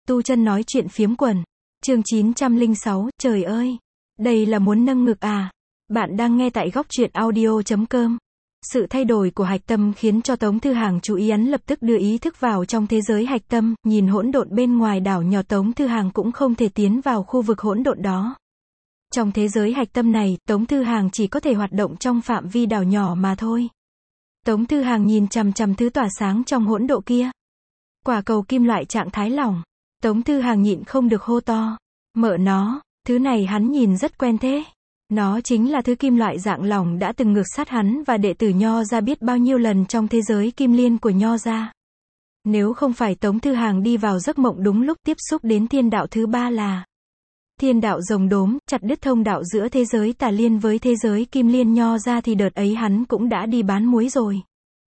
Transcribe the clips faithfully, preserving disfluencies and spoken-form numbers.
Tu chân nói chuyện phiếm quần. Chương chín trăm lẻ sáu, trời ơi! Đây là muốn nâng ngực à? Bạn đang nghe tại góc truyện audio chấm com. Sự thay đổi của hạch tâm khiến cho Tống Thư Hàng chú ý, hắn lập tức đưa ý thức vào trong thế giới hạch tâm, nhìn hỗn độn bên ngoài đảo nhỏ. Tống Thư Hàng cũng không thể tiến vào khu vực hỗn độn đó. Trong thế giới hạch tâm này, Tống Thư Hàng chỉ có thể hoạt động trong phạm vi đảo nhỏ mà thôi. Tống Thư Hàng nhìn chằm chằm thứ tỏa sáng trong hỗn độn kia. Quả cầu kim loại trạng thái lỏng. Tống Thư Hàng nhịn không được hô to. Mợ nó, thứ này hắn nhìn rất quen thế. Nó chính là thứ kim loại dạng lỏng đã từng ngược sát hắn và đệ tử Nho gia biết bao nhiêu lần trong thế giới kim liên của Nho gia. Nếu không phải Tống Thư Hàng đi vào giấc mộng đúng lúc tiếp xúc đến thiên đạo thứ ba là thiên đạo rồng đốm, chặt đứt thông đạo giữa thế giới tà liên với thế giới kim liên Nho gia, thì đợt ấy hắn cũng đã đi bán muối rồi.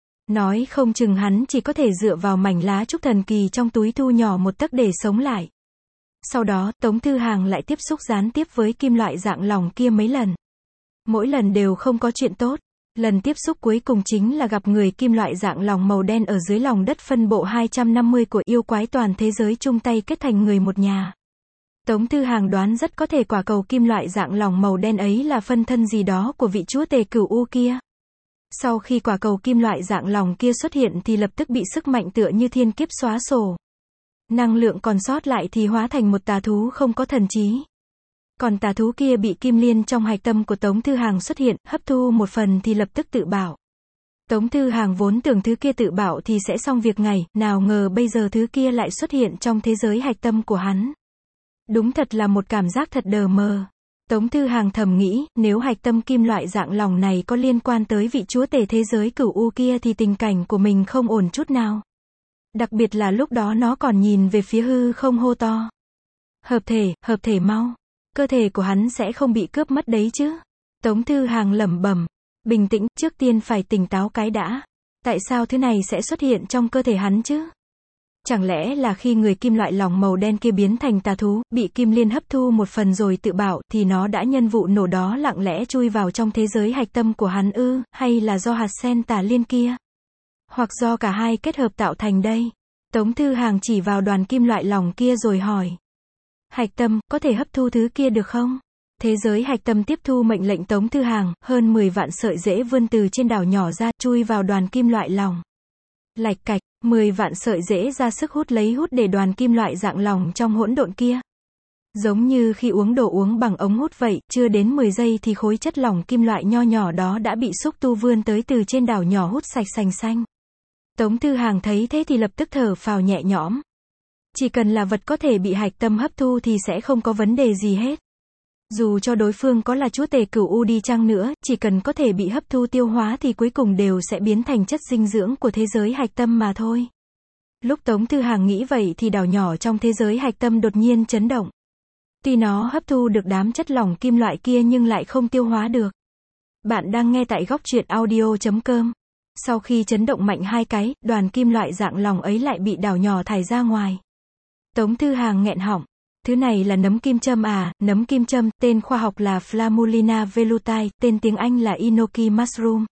Nói không chừng hắn chỉ có thể dựa vào mảnh lá trúc thần kỳ trong túi thu nhỏ một tấc để sống lại. Sau đó, Tống Thư Hàng lại tiếp xúc gián tiếp với kim loại dạng lỏng kia mấy lần. Mỗi lần đều không có chuyện tốt. Lần tiếp xúc cuối cùng chính là gặp người kim loại dạng lỏng màu đen ở dưới lòng đất phân bộ hai trăm năm mươi của yêu quái toàn thế giới chung tay kết thành người một nhà. Tống Thư Hàng đoán rất có thể quả cầu kim loại dạng lỏng màu đen ấy là phân thân gì đó của vị chúa tể Cửu U kia. Sau khi quả cầu kim loại dạng lỏng kia xuất hiện thì lập tức bị sức mạnh tựa như thiên kiếp xóa sổ. Năng lượng còn sót lại thì hóa thành một tà thú không có thần trí. Còn tà thú kia bị kim liên trong hạch tâm của Tống Thư Hàng xuất hiện, hấp thu một phần thì lập tức tự bảo. Tống Thư Hàng vốn tưởng thứ kia tự bảo thì sẽ xong việc ngày, nào ngờ bây giờ thứ kia lại xuất hiện trong thế giới hạch tâm của hắn. Đúng thật là một cảm giác thật đờ mờ. Tống Thư Hàng thầm nghĩ, nếu hạch tâm kim loại dạng lỏng này có liên quan tới vị chúa tể thế giới Cửu U kia thì tình cảnh của mình không ổn chút nào. Đặc biệt là lúc đó nó còn nhìn về phía hư không hô to. Hợp thể, hợp thể mau. Cơ thể của hắn sẽ không bị cướp mất đấy chứ. Tống Thư Hàng lẩm bẩm. Bình tĩnh, trước tiên phải tỉnh táo cái đã. Tại sao thứ này sẽ xuất hiện trong cơ thể hắn chứ? Chẳng lẽ là khi người kim loại lỏng màu đen kia biến thành tà thú, bị kim liên hấp thu một phần rồi tự bảo, thì nó đã nhân vụ nổ đó lặng lẽ chui vào trong thế giới hạch tâm của hắn ư, hay là do hạt sen tà liên kia? Hoặc do cả hai kết hợp tạo thành đây? Tống Thư Hàng chỉ vào đoàn kim loại lỏng kia rồi hỏi. Hạch tâm, có thể hấp thu thứ kia được không? Thế giới hạch tâm tiếp thu mệnh lệnh Tống Thư Hàng, hơn mười vạn sợi rễ vươn từ trên đảo nhỏ ra, chui vào đoàn kim loại lỏng. Lạch cạch, mười vạn sợi rễ ra sức hút lấy hút để đoàn kim loại dạng lỏng trong hỗn độn kia. Giống như khi uống đồ uống bằng ống hút vậy, chưa đến mười giây thì khối chất lỏng kim loại nho nhỏ đó đã bị xúc tu vươn tới từ trên đảo nhỏ hút sạch sành xanh. Tống Thư Hàng thấy thế thì lập tức thở phào nhẹ nhõm. Chỉ cần là vật có thể bị hạch tâm hấp thu thì sẽ không có vấn đề gì hết. Dù cho đối phương có là chúa tể Cửu U đi chăng nữa, chỉ cần có thể bị hấp thu tiêu hóa thì cuối cùng đều sẽ biến thành chất dinh dưỡng của thế giới hạch tâm mà thôi. Lúc Tống Thư Hàng nghĩ vậy thì đảo nhỏ trong thế giới hạch tâm đột nhiên chấn động. Tuy nó hấp thu được đám chất lỏng kim loại kia nhưng lại không tiêu hóa được. Bạn đang nghe tại góc truyện audio chấm com. Sau khi chấn động mạnh hai cái, đoàn kim loại dạng lỏng ấy lại bị đảo nhỏ thải ra ngoài. Tống Thư Hàng nghẹn họng. Thứ này là nấm kim châm à? Nấm kim châm, tên khoa học là Flammulina velutai, tên tiếng Anh là Inoki mushroom.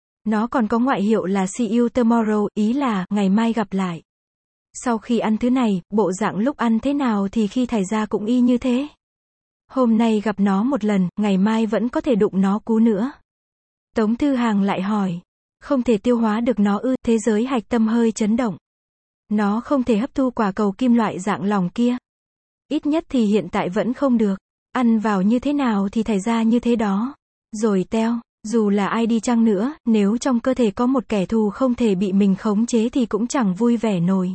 Nó còn có ngoại hiệu là see you tomorrow, ý là, ngày mai gặp lại. Sau khi ăn thứ này, bộ dạng lúc ăn thế nào thì khi thải ra cũng y như thế. Hôm nay gặp nó một lần, ngày mai vẫn có thể đụng nó cú nữa. Tống Thư Hàng lại hỏi. Không thể tiêu hóa được nó ư? Thế giới hạch tâm hơi chấn động. Nó không thể hấp thu quả cầu kim loại dạng lỏng kia. Ít nhất thì hiện tại vẫn không được. Ăn vào như thế nào thì thải ra như thế đó. Rồi teo, dù là ai đi chăng nữa, nếu trong cơ thể có một kẻ thù không thể bị mình khống chế thì cũng chẳng vui vẻ nổi.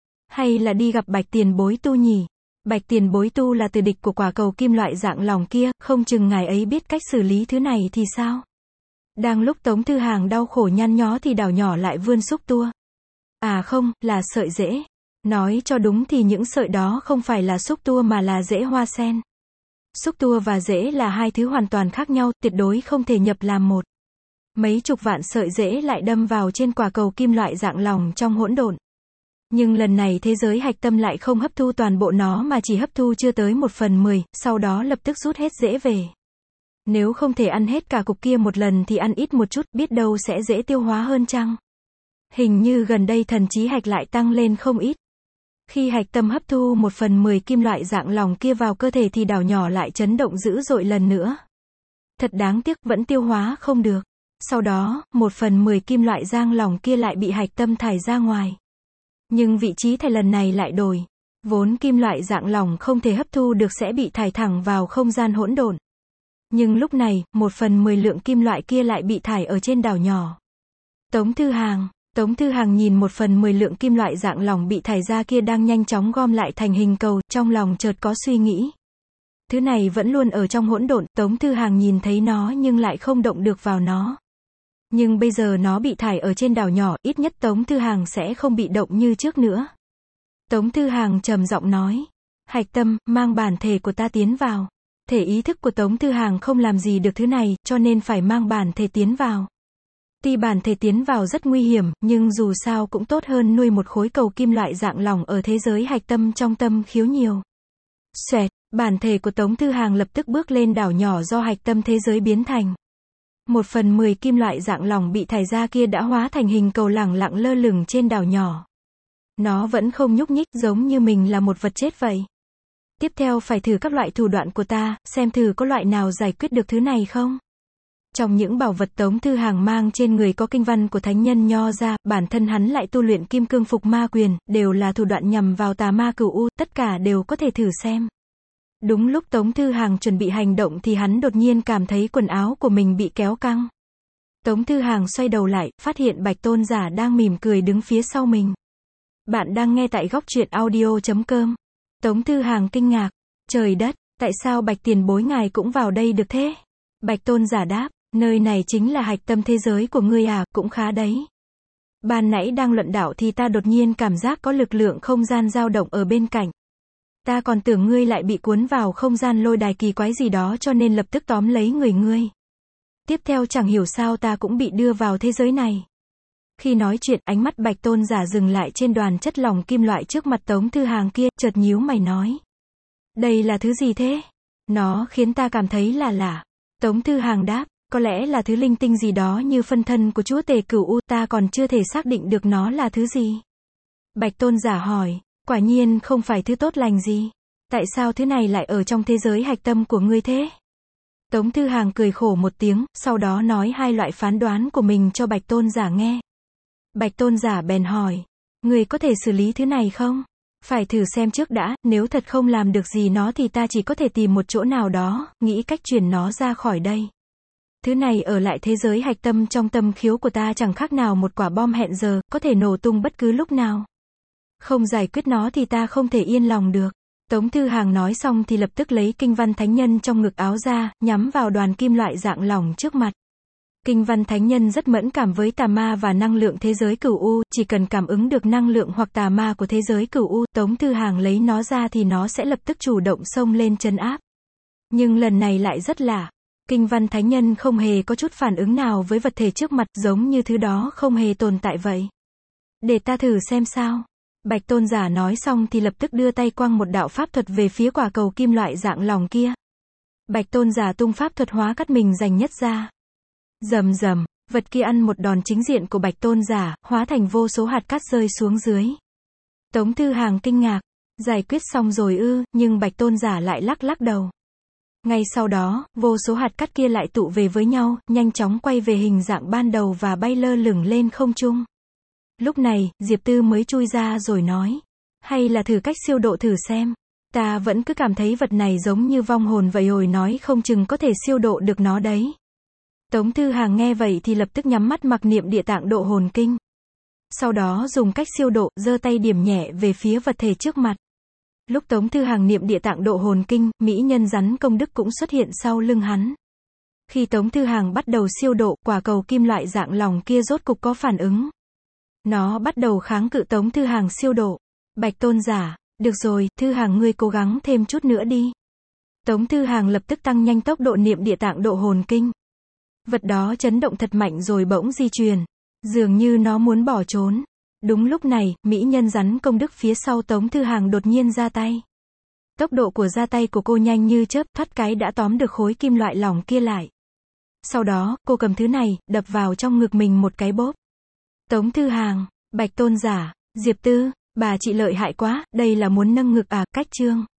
Hay là đi gặp Bạch Tiền Bối Tu nhỉ? Bạch Tiền Bối Tu là từ địch của quả cầu kim loại dạng lỏng kia, không chừng ngài ấy biết cách xử lý thứ này thì sao? Đang lúc Tống Thư Hàng đau khổ nhăn nhó thì đảo nhỏ lại vươn xúc tua. À không, là sợi rễ. Nói cho đúng thì những sợi đó không phải là xúc tua mà là rễ hoa sen. Xúc tua và rễ là hai thứ hoàn toàn khác nhau, tuyệt đối không thể nhập làm một. Mấy chục vạn sợi rễ lại đâm vào trên quả cầu kim loại dạng lỏng trong hỗn độn. Nhưng lần này thế giới hạch tâm lại không hấp thu toàn bộ nó mà chỉ hấp thu chưa tới một phần mười, sau đó lập tức rút hết rễ về. Nếu không thể ăn hết cả cục kia một lần thì ăn ít một chút, biết đâu sẽ dễ tiêu hóa hơn chăng? Hình như gần đây thần trí hạch lại tăng lên không ít. Khi hạch tâm hấp thu một phần mười kim loại dạng lỏng kia vào cơ thể thì đảo nhỏ lại chấn động dữ dội lần nữa. Thật đáng tiếc, vẫn tiêu hóa không được. Sau đó, một phần mười kim loại dạng lỏng kia lại bị hạch tâm thải ra ngoài. Nhưng vị trí thải lần này lại đổi. Vốn kim loại dạng lỏng không thể hấp thu được sẽ bị thải thẳng vào không gian hỗn độn. Nhưng lúc này, một phần mười lượng kim loại kia lại bị thải ở trên đảo nhỏ. Tống Thư Hàng, Tống Thư Hàng nhìn một phần mười lượng kim loại dạng lỏng bị thải ra kia đang nhanh chóng gom lại thành hình cầu, trong lòng chợt có suy nghĩ. Thứ này vẫn luôn ở trong hỗn độn, Tống Thư Hàng nhìn thấy nó nhưng lại không động được vào nó. Nhưng bây giờ nó bị thải ở trên đảo nhỏ, ít nhất Tống Thư Hàng sẽ không bị động như trước nữa. Tống Thư Hàng trầm giọng nói, hạch tâm, mang bản thể của ta tiến vào. Thể ý thức của Tống Thư Hàng không làm gì được thứ này, cho nên phải mang bản thể tiến vào. Tuy bản thể tiến vào rất nguy hiểm, nhưng dù sao cũng tốt hơn nuôi một khối cầu kim loại dạng lỏng ở thế giới hạch tâm trong tâm khiếu nhiều. Xoẹt, bản thể của Tống Thư Hàng lập tức bước lên đảo nhỏ do hạch tâm thế giới biến thành. Một phần mười kim loại dạng lỏng bị thải ra kia đã hóa thành hình cầu lẳng lặng lơ lửng trên đảo nhỏ. Nó vẫn không nhúc nhích, giống như mình là một vật chết vậy. Tiếp theo phải thử các loại thủ đoạn của ta, xem thử có loại nào giải quyết được thứ này không. Trong những bảo vật Tống Thư Hàng mang trên người có kinh văn của thánh nhân Nho ra, bản thân hắn lại tu luyện kim cương phục ma quyền, đều là thủ đoạn nhằm vào tà ma cửu u, tất cả đều có thể thử xem. Đúng lúc Tống Thư Hàng chuẩn bị hành động thì hắn đột nhiên cảm thấy quần áo của mình bị kéo căng. Tống Thư Hàng xoay đầu lại, phát hiện Bạch Tôn Giả đang mỉm cười đứng phía sau mình. Bạn đang nghe tại góc truyện audio chấm com. Tống Thư Hàng kinh ngạc. Trời đất, tại sao Bạch tiền bối ngài cũng vào đây được thế? Bạch Tôn Giả đáp, nơi này chính là hạch tâm thế giới của ngươi à, cũng khá đấy. Ban nãy đang luận đạo thì ta đột nhiên cảm giác có lực lượng không gian dao động ở bên cạnh. Ta còn tưởng ngươi lại bị cuốn vào không gian lôi đài kỳ quái gì đó cho nên lập tức tóm lấy người ngươi. Tiếp theo chẳng hiểu sao ta cũng bị đưa vào thế giới này. Khi nói chuyện, ánh mắt Bạch Tôn Giả dừng lại trên đoàn chất lỏng kim loại trước mặt Tống Thư Hàng kia, chợt nhíu mày nói. Đây là thứ gì thế? Nó khiến ta cảm thấy là lạ. Tống Thư Hàng đáp, có lẽ là thứ linh tinh gì đó như phân thân của chúa tể cửu u, ta còn chưa thể xác định được nó là thứ gì. Bạch Tôn Giả hỏi, quả nhiên không phải thứ tốt lành gì. Tại sao thứ này lại ở trong thế giới hạch tâm của ngươi thế? Tống Thư Hàng cười khổ một tiếng, sau đó nói hai loại phán đoán của mình cho Bạch Tôn Giả nghe. Bạch Tôn Giả bèn hỏi, ngươi có thể xử lý thứ này không? Phải thử xem trước đã, nếu thật không làm được gì nó thì ta chỉ có thể tìm một chỗ nào đó, nghĩ cách chuyển nó ra khỏi đây. Thứ này ở lại thế giới hạch tâm trong tâm khiếu của ta chẳng khác nào một quả bom hẹn giờ, có thể nổ tung bất cứ lúc nào. Không giải quyết nó thì ta không thể yên lòng được. Tống Thư Hàng nói xong thì lập tức lấy kinh văn thánh nhân trong ngực áo ra, nhắm vào đoàn kim loại dạng lỏng trước mặt. Kinh văn thánh nhân rất mẫn cảm với tà ma và năng lượng thế giới cửu u, chỉ cần cảm ứng được năng lượng hoặc tà ma của thế giới cửu u, Tống Thư Hàng lấy nó ra thì nó sẽ lập tức chủ động xông lên trấn áp. Nhưng lần này lại rất lạ. Kinh văn thánh nhân không hề có chút phản ứng nào với vật thể trước mặt, giống như thứ đó không hề tồn tại vậy. Để ta thử xem sao. Bạch Tôn Giả nói xong thì lập tức đưa tay quăng một đạo pháp thuật về phía quả cầu kim loại dạng lỏng kia. Bạch Tôn Giả tung pháp thuật hóa cắt mình giành nhất ra. Rầm rầm, vật kia ăn một đòn chính diện của Bạch Tôn Giả, hóa thành vô số hạt cát rơi xuống dưới. Tống Thư Hàng kinh ngạc, giải quyết xong rồi ư, nhưng Bạch Tôn Giả lại lắc lắc đầu. Ngay sau đó, vô số hạt cát kia lại tụ về với nhau, nhanh chóng quay về hình dạng ban đầu và bay lơ lửng lên không trung. Lúc này, Diệp Tư mới chui ra rồi nói, hay là thử cách siêu độ thử xem. Ta vẫn cứ cảm thấy vật này giống như vong hồn vậy, hồi nói không chừng có thể siêu độ được nó đấy. Tống Thư Hàng nghe vậy thì lập tức nhắm mắt mặc niệm địa tạng độ hồn kinh. Sau đó dùng cách siêu độ, giơ tay điểm nhẹ về phía vật thể trước mặt. Lúc Tống Thư Hàng niệm địa tạng độ hồn kinh, mỹ nhân rắn công đức cũng xuất hiện sau lưng hắn. Khi Tống Thư Hàng bắt đầu siêu độ, quả cầu kim loại dạng lỏng kia rốt cục có phản ứng. Nó bắt đầu kháng cự Tống Thư Hàng siêu độ. Bạch Tôn Giả, được rồi, Thư Hàng ngươi cố gắng thêm chút nữa đi. Tống Thư Hàng lập tức tăng nhanh tốc độ niệm địa tạng độ hồn kinh. Vật đó chấn động thật mạnh rồi bỗng di chuyển. Dường như nó muốn bỏ trốn. Đúng lúc này, mỹ nhân rắn công đức phía sau Tống Thư Hàng đột nhiên ra tay. Tốc độ của ra tay của cô nhanh như chớp, thoát cái đã tóm được khối kim loại lỏng kia lại. Sau đó, cô cầm thứ này, đập vào trong ngực mình một cái bóp. Tống Thư Hàng, Bạch Tôn Giả, Diệp Tư, Bà chị lợi hại quá, đây là muốn nâng ngực à, cách chương.